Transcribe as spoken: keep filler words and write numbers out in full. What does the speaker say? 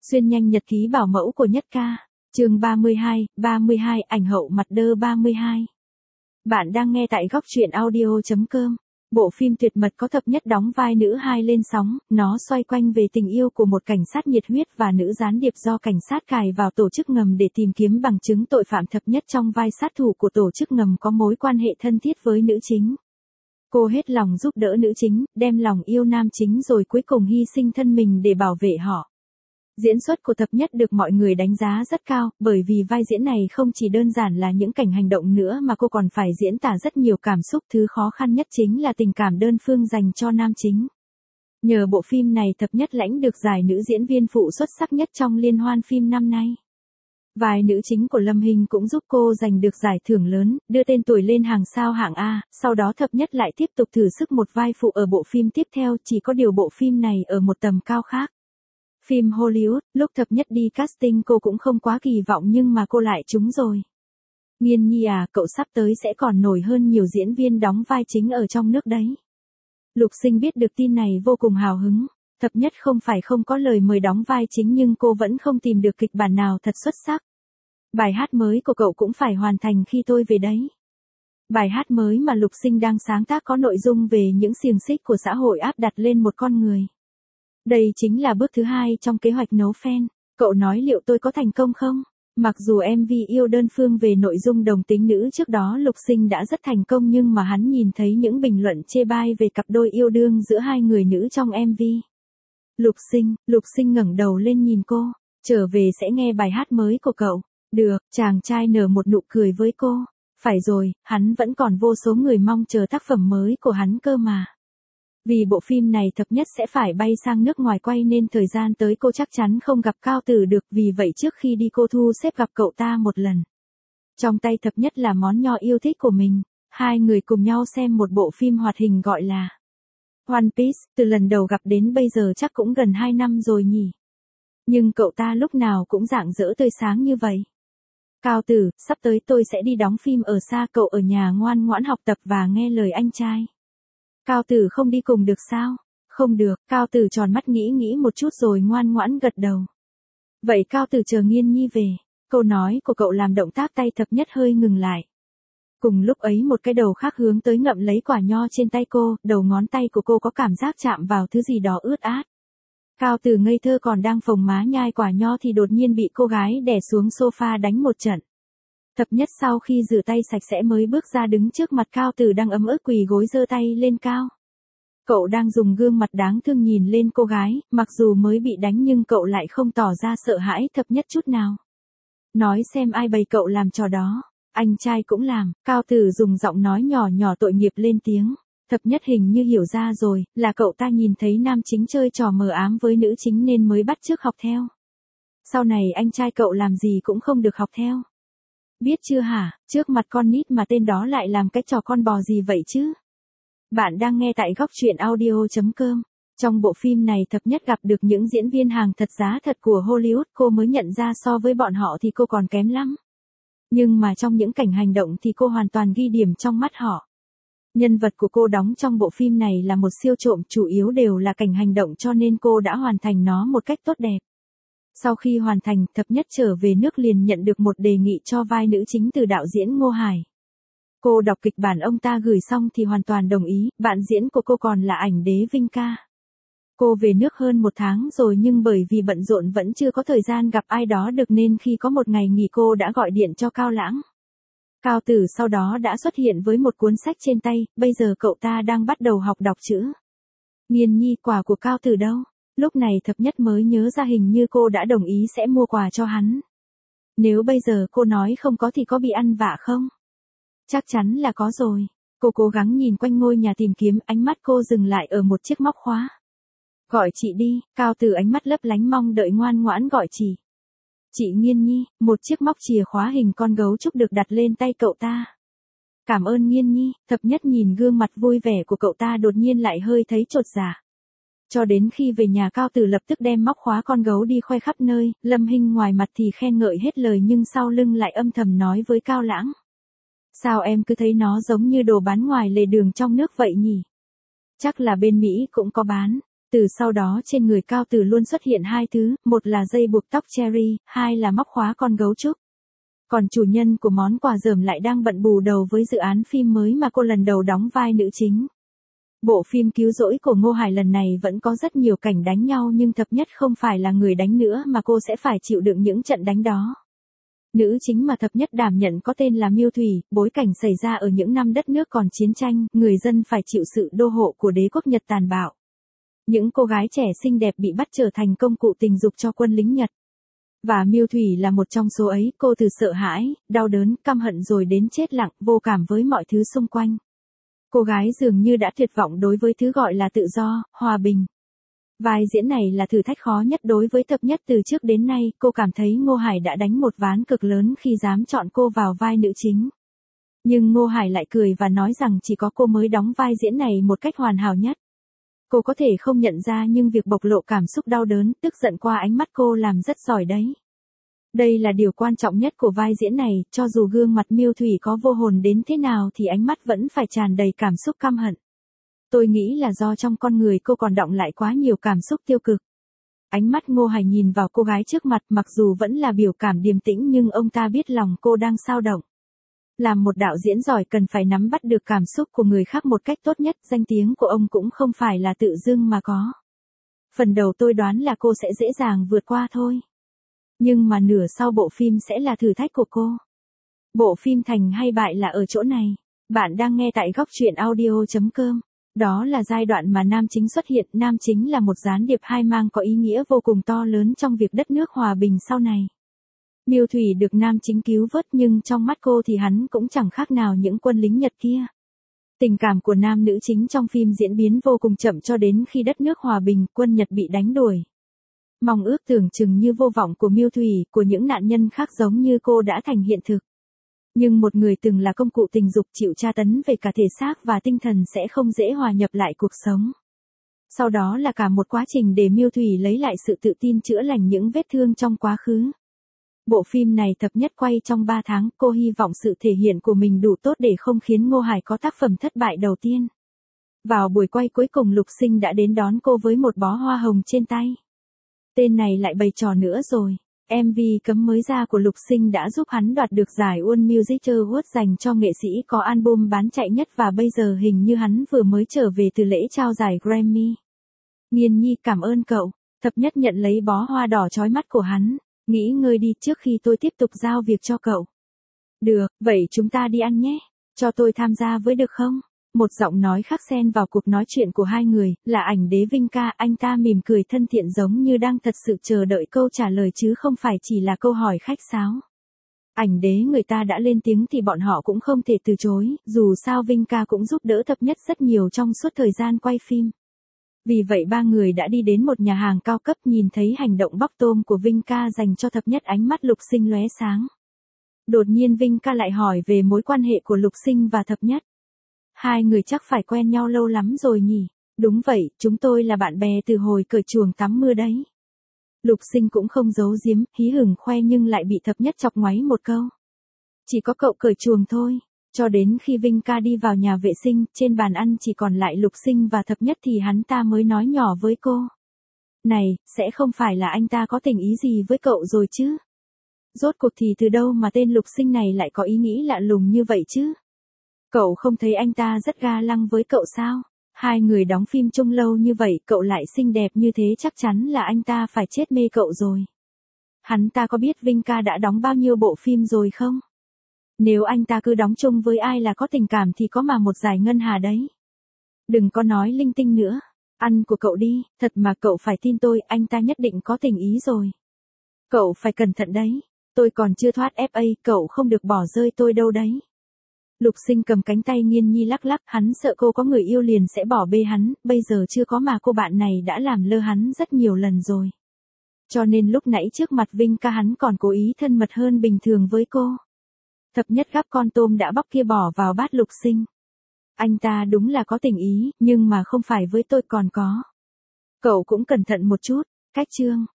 Xuyên nhanh nhật ký bảo mẫu của Nhất Ca. Chương ba mươi hai, ba mươi hai ảnh hậu mặt đơ ba mươi hai. Bạn đang nghe tại góc truyện audio chấm com. Bộ phim tuyệt mật có thập nhất đóng vai nữ hai lên sóng, nó xoay quanh về tình yêu của một cảnh sát nhiệt huyết và nữ gián điệp do cảnh sát cài vào tổ chức ngầm để tìm kiếm bằng chứng tội phạm. Thập nhất trong vai sát thủ của tổ chức ngầm có mối quan hệ thân thiết với nữ chính. Cô hết lòng giúp đỡ nữ chính, đem lòng yêu nam chính rồi cuối cùng hy sinh thân mình để bảo vệ họ. Diễn xuất của thập nhất được mọi người đánh giá rất cao, bởi vì vai diễn này không chỉ đơn giản là những cảnh hành động nữa mà cô còn phải diễn tả rất nhiều cảm xúc. Thứ khó khăn nhất chính là tình cảm đơn phương dành cho nam chính. Nhờ bộ phim này thập nhất lãnh được giải nữ diễn viên phụ xuất sắc nhất trong liên hoan phim năm nay. Vai nữ chính của Lâm Hình cũng giúp cô giành được giải thưởng lớn, đưa tên tuổi lên hàng sao hạng A, sau đó thập nhất lại tiếp tục thử sức một vai phụ ở bộ phim tiếp theo, chỉ có điều bộ phim này ở một tầm cao khác. Phim Hollywood, lúc thập nhất đi casting cô cũng không quá kỳ vọng nhưng mà cô lại trúng rồi. Nghiên Nhi à, cậu sắp tới sẽ còn nổi hơn nhiều diễn viên đóng vai chính ở trong nước đấy. Lục Sinh biết được tin này vô cùng hào hứng. Thập nhất không phải không có lời mời đóng vai chính nhưng cô vẫn không tìm được kịch bản nào thật xuất sắc. Bài hát mới của cậu cũng phải hoàn thành khi tôi về đấy. Bài hát mới mà Lục Sinh đang sáng tác có nội dung về những xiềng xích của xã hội áp đặt lên một con người. Đây chính là bước thứ hai trong kế hoạch nấu fan. Cậu nói liệu tôi có thành công không? Mặc dù em vê yêu đơn phương về nội dung đồng tính nữ trước đó Lục Sinh đã rất thành công nhưng mà hắn nhìn thấy những bình luận chê bai về cặp đôi yêu đương giữa hai người nữ trong em vê. Lục Sinh, Lục Sinh ngẩng đầu lên nhìn cô, trở về sẽ nghe bài hát mới của cậu. Được, chàng trai nở một nụ cười với cô. Phải rồi, hắn vẫn còn vô số người mong chờ tác phẩm mới của hắn cơ mà. Vì bộ phim này thập nhất sẽ phải bay sang nước ngoài quay nên thời gian tới cô chắc chắn không gặp Cao Tử được, vì vậy trước khi đi cô thu xếp gặp cậu ta một lần. Trong tay thập nhất là món nho yêu thích của mình, hai người cùng nhau xem một bộ phim hoạt hình gọi là One Piece. Từ lần đầu gặp đến bây giờ chắc cũng gần hai năm rồi nhỉ. Nhưng cậu ta lúc nào cũng rạng rỡ tươi sáng như vậy. Cao Tử, sắp tới tôi sẽ đi đóng phim ở xa, cậu ở nhà ngoan ngoãn học tập và nghe lời anh trai. Cao Tử không đi cùng được sao? Không được, Cao Tử tròn mắt nghĩ nghĩ một chút rồi ngoan ngoãn gật đầu. Vậy Cao Tử chờ Nghiên Nhi về. Câu nói của cậu làm động tác tay thập nhất hơi ngừng lại. Cùng lúc ấy một cái đầu khác hướng tới ngậm lấy quả nho trên tay cô, đầu ngón tay của cô có cảm giác chạm vào thứ gì đó ướt át. Cao Tử ngây thơ còn đang phồng má nhai quả nho thì đột nhiên bị cô gái đè xuống sofa đánh một trận. Thập nhất sau khi rửa tay sạch sẽ mới bước ra đứng trước mặt Cao Tử đang ấm ức quỳ gối giơ tay lên cao. Cậu đang dùng gương mặt đáng thương nhìn lên cô gái, mặc dù mới bị đánh nhưng cậu lại không tỏ ra sợ hãi thập nhất chút nào. Nói xem ai bày cậu làm trò đó. Anh trai cũng làm. Cao Tử dùng giọng nói nhỏ nhỏ tội nghiệp lên tiếng. Thập nhất hình như hiểu ra rồi, là cậu ta nhìn thấy nam chính chơi trò mờ ám với nữ chính nên mới bắt chước học theo. Sau này anh trai cậu làm gì cũng không được học theo. Biết chưa hả, trước mặt con nít mà tên đó lại làm cái trò con bò gì vậy chứ? Bạn đang nghe tại góc truyện audio chấm com. Trong bộ phim này thập nhất gặp được những diễn viên hàng thật giá thật của Hollywood, cô mới nhận ra so với bọn họ thì cô còn kém lắm. Nhưng mà trong những cảnh hành động thì cô hoàn toàn ghi điểm trong mắt họ. Nhân vật của cô đóng trong bộ phim này là một siêu trộm, chủ yếu đều là cảnh hành động cho nên cô đã hoàn thành nó một cách tốt đẹp. Sau khi hoàn thành, thập nhất trở về nước liền nhận được một đề nghị cho vai nữ chính từ đạo diễn Ngô Hải. Cô đọc kịch bản ông ta gửi xong thì hoàn toàn đồng ý, bạn diễn của cô còn là ảnh đế Vinh Ca. Cô về nước hơn một tháng rồi nhưng bởi vì bận rộn vẫn chưa có thời gian gặp ai đó được nên khi có một ngày nghỉ cô đã gọi điện cho Cao Lãng. Cao Tử sau đó đã xuất hiện với một cuốn sách trên tay, bây giờ cậu ta đang bắt đầu học đọc chữ. Nghiên Nhi, quà của Cao Tử đâu? Lúc này thập nhất mới nhớ ra hình như cô đã đồng ý sẽ mua quà cho hắn. Nếu bây giờ cô nói không có thì có bị ăn vạ không? Chắc chắn là có rồi. Cô cố gắng nhìn quanh ngôi nhà tìm kiếm, ánh mắt cô dừng lại ở một chiếc móc khóa. Gọi chị đi. Cao Tử ánh mắt lấp lánh mong đợi ngoan ngoãn gọi chị. Chị Nghiên Nhi, một chiếc móc chìa khóa hình con gấu trúc được đặt lên tay cậu ta. Cảm ơn Nghiên Nhi. Thập nhất nhìn gương mặt vui vẻ của cậu ta đột nhiên lại hơi thấy chột dạ. Cho đến khi về nhà Cao Tử lập tức đem móc khóa con gấu đi khoe khắp nơi, Lâm Hinh ngoài mặt thì khen ngợi hết lời nhưng sau lưng lại âm thầm nói với Cao Lãng. Sao em cứ thấy nó giống như đồ bán ngoài lề đường trong nước vậy nhỉ? Chắc là bên Mỹ cũng có bán. Từ sau đó trên người Cao Tử luôn xuất hiện hai thứ, một là dây buộc tóc cherry, hai là móc khóa con gấu trúc. Còn chủ nhân của món quà dởm lại đang bận bù đầu với dự án phim mới mà cô lần đầu đóng vai nữ chính. Bộ phim Cứu rỗi của Ngô Hải lần này vẫn có rất nhiều cảnh đánh nhau nhưng Thập Nhất không phải là người đánh nữa mà cô sẽ phải chịu đựng những trận đánh đó. Nữ chính mà Thập Nhất đảm nhận có tên là Miêu Thủy, bối cảnh xảy ra ở những năm đất nước còn chiến tranh, người dân phải chịu sự đô hộ của đế quốc Nhật tàn bạo. Những cô gái trẻ xinh đẹp bị bắt trở thành công cụ tình dục cho quân lính Nhật. Và Miêu Thủy là một trong số ấy, cô từ sợ hãi, đau đớn, căm hận rồi đến chết lặng, vô cảm với mọi thứ xung quanh. Cô gái dường như đã tuyệt vọng đối với thứ gọi là tự do, hòa bình. Vai diễn này là thử thách khó nhất đối với Thập Nhất từ trước đến nay, cô cảm thấy Ngô Hải đã đánh một ván cực lớn khi dám chọn cô vào vai nữ chính. Nhưng Ngô Hải lại cười và nói rằng chỉ có cô mới đóng vai diễn này một cách hoàn hảo nhất. Cô có thể không nhận ra nhưng việc bộc lộ cảm xúc đau đớn, tức giận qua ánh mắt cô làm rất giỏi đấy. Đây là điều quan trọng nhất của vai diễn này, cho dù gương mặt Miêu Thủy có vô hồn đến thế nào thì ánh mắt vẫn phải tràn đầy cảm xúc căm hận. Tôi nghĩ là do trong con người cô còn đọng lại quá nhiều cảm xúc tiêu cực. Ánh mắt Ngô Hải nhìn vào cô gái trước mặt mặc dù vẫn là biểu cảm điềm tĩnh nhưng ông ta biết lòng cô đang xao động. Làm một đạo diễn giỏi cần phải nắm bắt được cảm xúc của người khác một cách tốt nhất, danh tiếng của ông cũng không phải là tự dưng mà có. Phần đầu tôi đoán là cô sẽ dễ dàng vượt qua thôi. Nhưng mà nửa sau bộ phim sẽ là thử thách của cô. Bộ phim thành hay bại là ở chỗ này. Bạn đang nghe tại góc truyện audio chấm com. Đó là giai đoạn mà nam chính xuất hiện, nam chính là một gián điệp hai mang có ý nghĩa vô cùng to lớn trong việc đất nước hòa bình sau này. Miêu Thủy được nam chính cứu vớt nhưng trong mắt cô thì hắn cũng chẳng khác nào những quân lính Nhật kia. Tình cảm của nam nữ chính trong phim diễn biến vô cùng chậm cho đến khi đất nước hòa bình, quân Nhật bị đánh đuổi. Mong ước tưởng chừng như vô vọng của Miêu Thủy, của những nạn nhân khác giống như cô đã thành hiện thực. Nhưng một người từng là công cụ tình dục chịu tra tấn về cả thể xác và tinh thần sẽ không dễ hòa nhập lại cuộc sống. Sau đó là cả một quá trình để Miêu Thủy lấy lại sự tự tin chữa lành những vết thương trong quá khứ. Bộ phim này Thập Nhất quay trong ba tháng, cô hy vọng sự thể hiện của mình đủ tốt để không khiến Ngô Hải có tác phẩm thất bại đầu tiên. Vào buổi quay cuối cùng Lục Sinh đã đến đón cô với một bó hoa hồng trên tay. Tên này lại bày trò nữa rồi. em vê cấm mới ra của Lục Sinh đã giúp hắn đoạt được giải World Music Award dành cho nghệ sĩ có album bán chạy nhất và bây giờ hình như hắn vừa mới trở về từ lễ trao giải Grammy. Nghiên Nhi cảm ơn cậu. Thập Nhất nhận lấy bó hoa đỏ chói mắt của hắn. Nghỉ ngơi đi trước khi tôi tiếp tục giao việc cho cậu. Được, vậy chúng ta đi ăn nhé. Cho tôi tham gia với được không? Một giọng nói khác xen vào cuộc nói chuyện của hai người, là ảnh đế Vinh Ca, anh ta mỉm cười thân thiện giống như đang thật sự chờ đợi câu trả lời chứ không phải chỉ là câu hỏi khách sáo. Ảnh đế người ta đã lên tiếng thì bọn họ cũng không thể từ chối, dù sao Vinh Ca cũng giúp đỡ Thập Nhất rất nhiều trong suốt thời gian quay phim. Vì vậy ba người đã đi đến một nhà hàng cao cấp, nhìn thấy hành động bóc tôm của Vinh Ca dành cho Thập Nhất, ánh mắt Lục Sinh lóe sáng. Đột nhiên Vinh Ca lại hỏi về mối quan hệ của Lục Sinh và Thập Nhất. Hai người chắc phải quen nhau lâu lắm rồi nhỉ? Đúng vậy, chúng tôi là bạn bè từ hồi cởi chuồng tắm mưa đấy. Lục Sinh cũng không giấu giếm, hí hửng khoe nhưng lại bị Thập Nhất chọc ngoáy một câu. Chỉ có cậu cởi chuồng thôi. Cho đến khi Vinh Ca đi vào nhà vệ sinh, trên bàn ăn chỉ còn lại Lục Sinh và Thập Nhất thì hắn ta mới nói nhỏ với cô. Này, sẽ không phải là anh ta có tình ý gì với cậu rồi chứ? Rốt cuộc thì từ đâu mà tên Lục Sinh này lại có ý nghĩ lạ lùng như vậy chứ? Cậu không thấy anh ta rất ga lăng với cậu sao? Hai người đóng phim chung lâu như vậy, cậu lại xinh đẹp như thế chắc chắn là anh ta phải chết mê cậu rồi. Hắn ta có biết Vinh Ca đã đóng bao nhiêu bộ phim rồi không? Nếu anh ta cứ đóng chung với ai là có tình cảm thì có mà một giải ngân hà đấy. Đừng có nói linh tinh nữa. Ăn của cậu đi, thật mà cậu phải tin tôi, anh ta nhất định có tình ý rồi. Cậu phải cẩn thận đấy. Tôi còn chưa thoát ép a, cậu không được bỏ rơi tôi đâu đấy. Lục Sinh cầm cánh tay Nghiên Nhi lắc lắc, hắn sợ cô có người yêu liền sẽ bỏ bê hắn, bây giờ chưa có mà cô bạn này đã làm lơ hắn rất nhiều lần rồi. Cho nên lúc nãy trước mặt Vinh Ca hắn còn cố ý thân mật hơn bình thường với cô. Thập Nhất gắp con tôm đã bóc kia bỏ vào bát Lục Sinh. Anh ta đúng là có tình ý, nhưng mà không phải với tôi còn có. Cậu cũng cẩn thận một chút, cách chương.